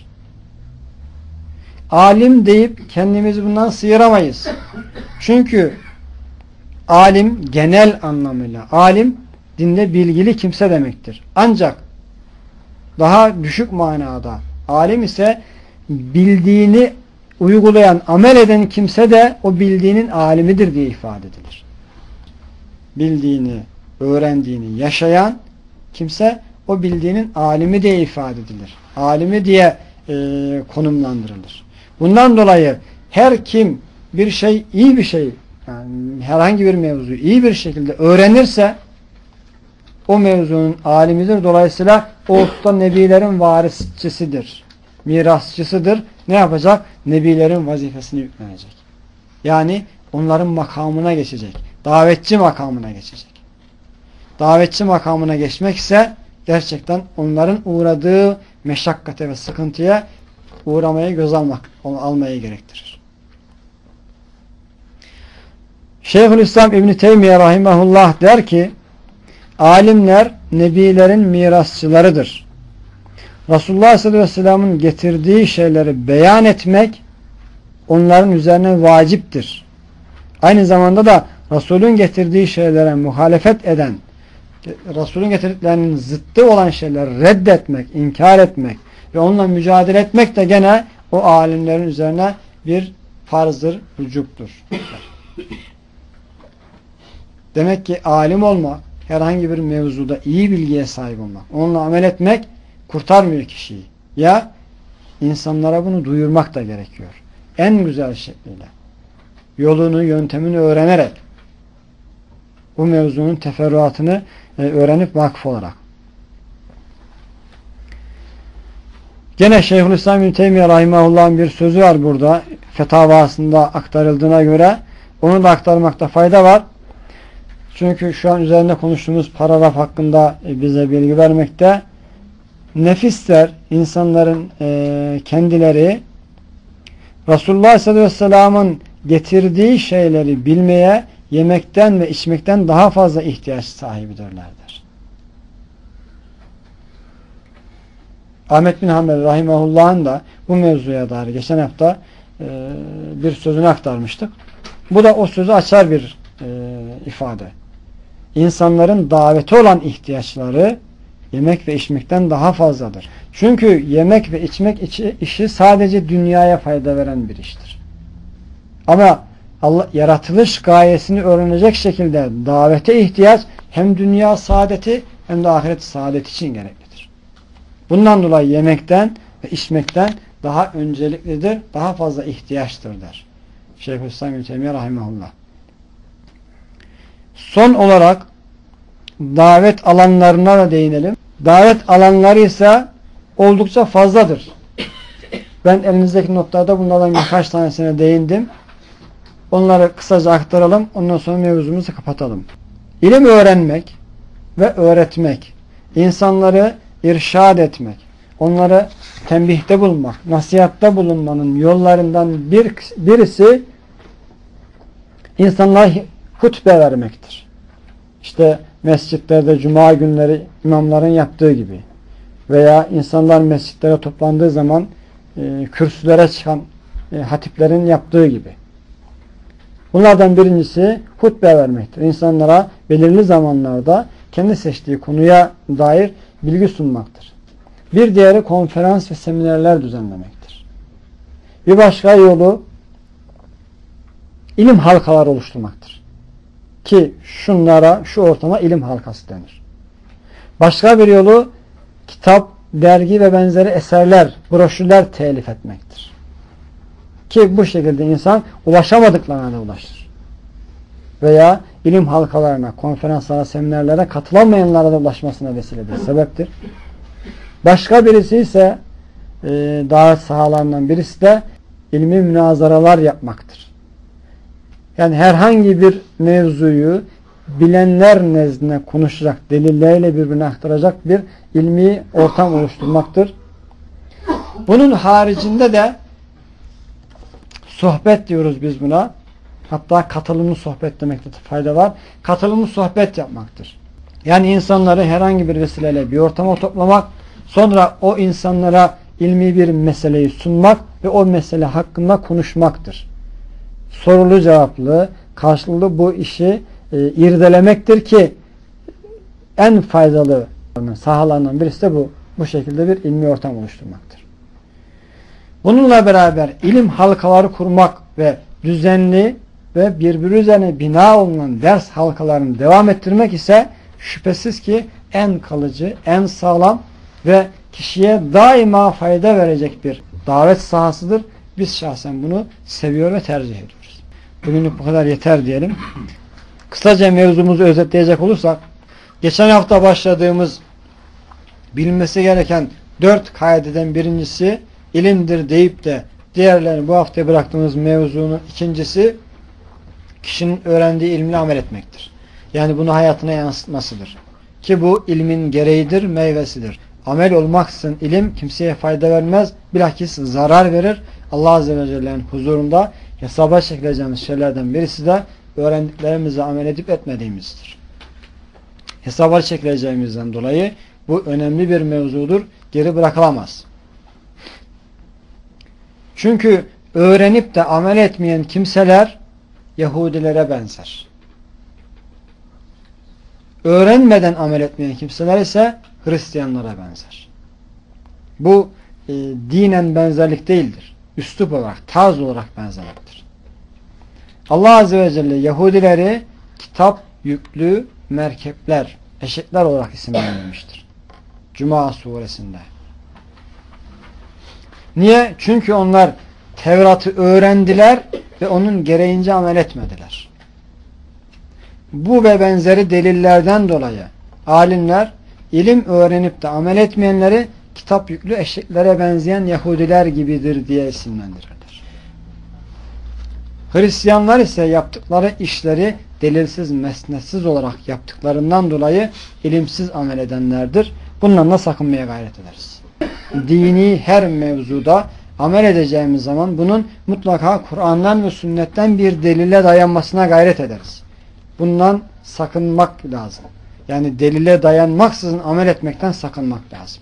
Alim deyip kendimizi bundan sıyıramayız. Çünkü alim genel anlamıyla, alim dinde bilgili kimse demektir. Ancak daha düşük manada alim ise bildiğini uygulayan, amel eden kimse de o bildiğinin alimidir diye ifade edilir. Bildiğini, öğrendiğini yaşayan kimse o bildiğinin alimi diye ifade edilir. Alimi diye e, konumlandırılır. Bundan dolayı her kim bir şey, iyi bir şey, yani herhangi bir mevzuyu iyi bir şekilde öğrenirse o mevzunun alimidir. Dolayısıyla o usta nebilerin varisçisidir. Mirasçısıdır. Ne yapacak? Nebilerin vazifesini yüklenecek. Yani onların makamına geçecek. Davetçi makamına geçecek. Davetçi makamına geçmek ise gerçekten onların uğradığı meşakkate ve sıkıntıya uğramaya göz almak, onu almayı gerektirir. Şeyhülislam İbn Teymiye rahimahullah der ki, alimler nebilerin mirasçılarıdır. Resulullah sallallahu aleyhi ve sellem'in getirdiği şeyleri beyan etmek onların üzerine vaciptir. Aynı zamanda da Resulün getirdiği şeylere muhalefet eden, Resulün getirdiklerinin zıttı olan şeyleri reddetmek, inkar etmek ve onunla mücadele etmek de gene o alimlerin üzerine bir farzdır, vücuptur. Demek ki alim olmak, herhangi bir mevzuda iyi bilgiye sahip olmak, onunla amel etmek kurtarmıyor kişiyi. Ya insanlara bunu duyurmak da gerekiyor. En güzel şekliyle. Yolunu, yöntemini öğrenerek bu mevzunun teferruatını e, öğrenip vakıf olarak. Gene Şeyhülislam İbn Teymiye Rahimahullah'ın bir sözü var burada. Fetavasında aktarıldığına göre onu da aktarmakta fayda var. Çünkü şu an üzerinde konuştuğumuz paragraf hakkında bize bilgi vermekte. Nefisler, insanların e, kendileri Resulullah Aleyhisselatü Vesselam'ın getirdiği şeyleri bilmeye, yemekten ve içmekten daha fazla ihtiyaç sahibidirlerdir. Ahmet bin Hanbel Rahimahullah'ın da bu mevzuya dair geçen hafta e, bir sözünü aktarmıştık. Bu da o sözü açar bir e, ifade. İnsanların daveti olan ihtiyaçları yemek ve içmekten daha fazladır. Çünkü yemek ve içmek işi sadece dünyaya fayda veren bir iştir. Ama Allah, yaratılış gayesini öğrenecek şekilde davete ihtiyaç hem dünya saadeti hem de ahiret saadeti için gereklidir. Bundan dolayı yemekten ve içmekten daha önceliklidir, daha fazla ihtiyaçtır der Şeyhülislam İbn Teymiye Rahimahullah. Son olarak davet alanlarına da değinelim. Davet alanları ise oldukça fazladır. Ben elinizdeki notlarda bunlardan birkaç tanesine değindim. Onları kısaca aktaralım. Ondan sonra mevzumuzu kapatalım. İlim öğrenmek ve öğretmek, insanları irşad etmek, onları tembihte bulmak, nasihatte bulunmanın yollarından bir, birisi insanlara hutbe vermektir. İşte mescitlerde cuma günleri imamların yaptığı gibi veya insanlar mescitlere toplandığı zaman e, kürsülere çıkan e, hatiplerin yaptığı gibi. Bunlardan birincisi hutbe vermektir. İnsanlara belirli zamanlarda kendi seçtiği konuya dair bilgi sunmaktır. Bir diğeri konferans ve seminerler düzenlemektir. Bir başka yolu ilim halkaları oluşturmaktır. Ki şunlara, şu ortama ilim halkası denir. Başka bir yolu kitap, dergi ve benzeri eserler, broşürler telif etmektir. Ki bu şekilde insan ulaşamadıklarına da ulaşır. Veya ilim halkalarına, konferanslara, seminerlere katılamayanlara da ulaşmasına vesiledir, sebeptir. Başka birisi ise e, davet sahalarından birisi de ilmi münazaralar yapmaktır. Yani herhangi bir mevzuyu bilenler nezdine konuşacak, delilleriyle birbirine aktaracak bir ilmi ortam oluşturmaktır. Bunun haricinde de sohbet diyoruz biz buna. Hatta katılımlı sohbet demekte de fayda var. Katılımlı sohbet yapmaktır. Yani insanları herhangi bir vesileyle bir ortama toplamak, sonra o insanlara ilmi bir meseleyi sunmak ve o mesele hakkında konuşmaktır. Sorulu cevaplı, karşılıklı bu işi e, irdelemektir ki en faydalı sahalarından birisi de bu. Bu şekilde bir ilmi ortam oluşturmaktır. Bununla beraber ilim halkaları kurmak ve düzenli ve birbiri üzerine bina olunan ders halkalarını devam ettirmek ise şüphesiz ki en kalıcı, en sağlam ve kişiye daima fayda verecek bir davet sahasıdır. Biz şahsen bunu seviyor ve tercih ediyoruz. Bugünlük bu kadar yeter diyelim. Kısaca mevzumuzu özetleyecek olursak, geçen hafta başladığımız bilinmesi gereken dört kaideden birincisi ilimdir deyip de diğerlerini bu haftaya bıraktığımız mevzunun ikincisi kişinin öğrendiği ilmle amel etmektir. Yani bunu hayatına yansıtmasıdır. Ki bu ilmin gereğidir, meyvesidir. Amel olmaksızın ilim kimseye fayda vermez, bilakis zarar verir. Allah Azze ve Celle'nin huzurunda hesaba çekileceğimiz şeylerden birisi de öğrendiklerimize amel edip etmediğimizdir. Hesaba çekileceğimizden dolayı bu önemli bir mevzudur, geri bırakılamaz. Çünkü öğrenip de amel etmeyen kimseler Yahudilere benzer. Öğrenmeden amel etmeyen kimseler ise Hristiyanlara benzer. Bu e, dinen benzerlik değildir. Üslup olarak, tarz olarak benzerliktir. Allah Azze ve Celle Yahudileri kitap yüklü merkepler, eşekler olarak isimlendirmiştir. Cuma suresinde. Niye? Çünkü onlar Tevrat'ı öğrendiler ve onun gereğince amel etmediler. Bu ve benzeri delillerden dolayı alimler ilim öğrenip de amel etmeyenleri kitap yüklü eşeklere benzeyen Yahudiler gibidir diye isimlendirirler. Hristiyanlar ise yaptıkları işleri delilsiz, mesnetsiz olarak yaptıklarından dolayı ilimsiz amel edenlerdir. Bundan da sakınmaya gayret ederiz. Dini her mevzuda amel edeceğimiz zaman bunun mutlaka Kur'an'dan ve sünnetten bir delile dayanmasına gayret ederiz. Bundan sakınmak lazım. Yani delile dayanmaksızın amel etmekten sakınmak lazım.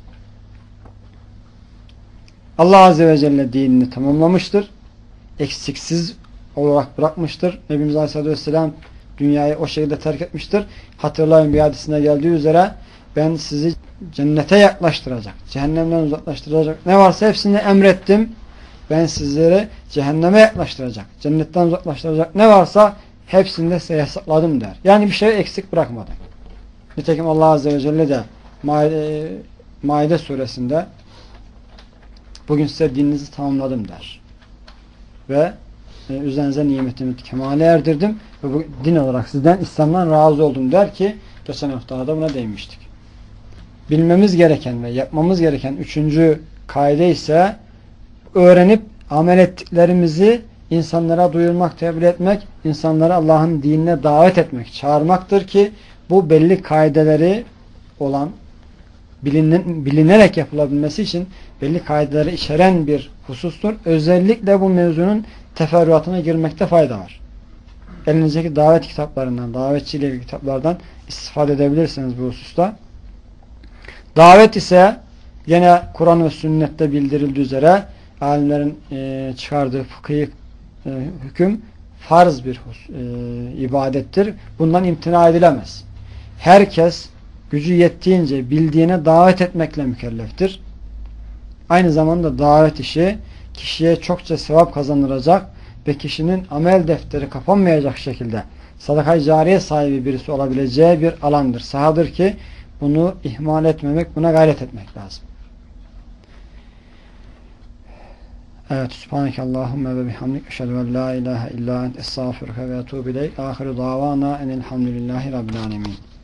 Allah Azze ve Celle dinini tamamlamıştır. Eksiksiz olarak bırakmıştır. Nebimiz Aleyhisselatü Vesselam dünyayı o şekilde terk etmiştir. Hatırlayın, bir hadisine geldiği üzere ben sizi cennete yaklaştıracak, cehennemden uzaklaştıracak ne varsa hepsini emrettim. Ben sizleri cehenneme yaklaştıracak, cennetten uzaklaştıracak ne varsa hepsini de size yasakladım der. Yani bir şey eksik bırakmadı. Nitekim Allah Azze ve Celle de Maide, Maide suresinde bugün size dininizi tamamladım der. Ve e, üzerinize nimetimi kemale erdirdim ve bu din olarak sizden, İslam'dan razı oldum der ki geçen hafta da buna değinmiştik. Bilmemiz gereken ve yapmamız gereken üçüncü kaide ise öğrenip amel ettiklerimizi insanlara duyurmak, tebliğ etmek, insanları Allah'ın dinine davet etmek, çağırmaktır ki bu belli kaideleri olan, bilinen, bilinerek yapılabilmesi için belli kaideleri içeren bir husustur. Özellikle bu mevzunun teferruatına girmekte fayda var. Elinizdeki davet kitaplarından, davetçiyle ilgili kitaplardan istifade edebilirsiniz bu hususta. Davet ise gene Kur'an ve sünnette bildirildiği üzere alimlerin e, çıkardığı fıkhi e, hüküm farz bir e, ibadettir. Bundan imtina edilemez. Herkes gücü yettiğince bildiğine davet etmekle mükelleftir. Aynı zamanda davet işi kişiye çokça sevap kazandıracak ve kişinin amel defteri kapanmayacak şekilde sadaka-i cariye sahibi birisi olabileceği bir alandır. Sahadır ki bunu ihmal etmemek, buna gayret etmek lazım. Evet. Subhaneke Allahümme ve bihamdik. Eşhedü en la ilahe illa ent estağfiruke ve etûbü ileyk. Ahiru davana enelhamdülillahi rabbil alemin.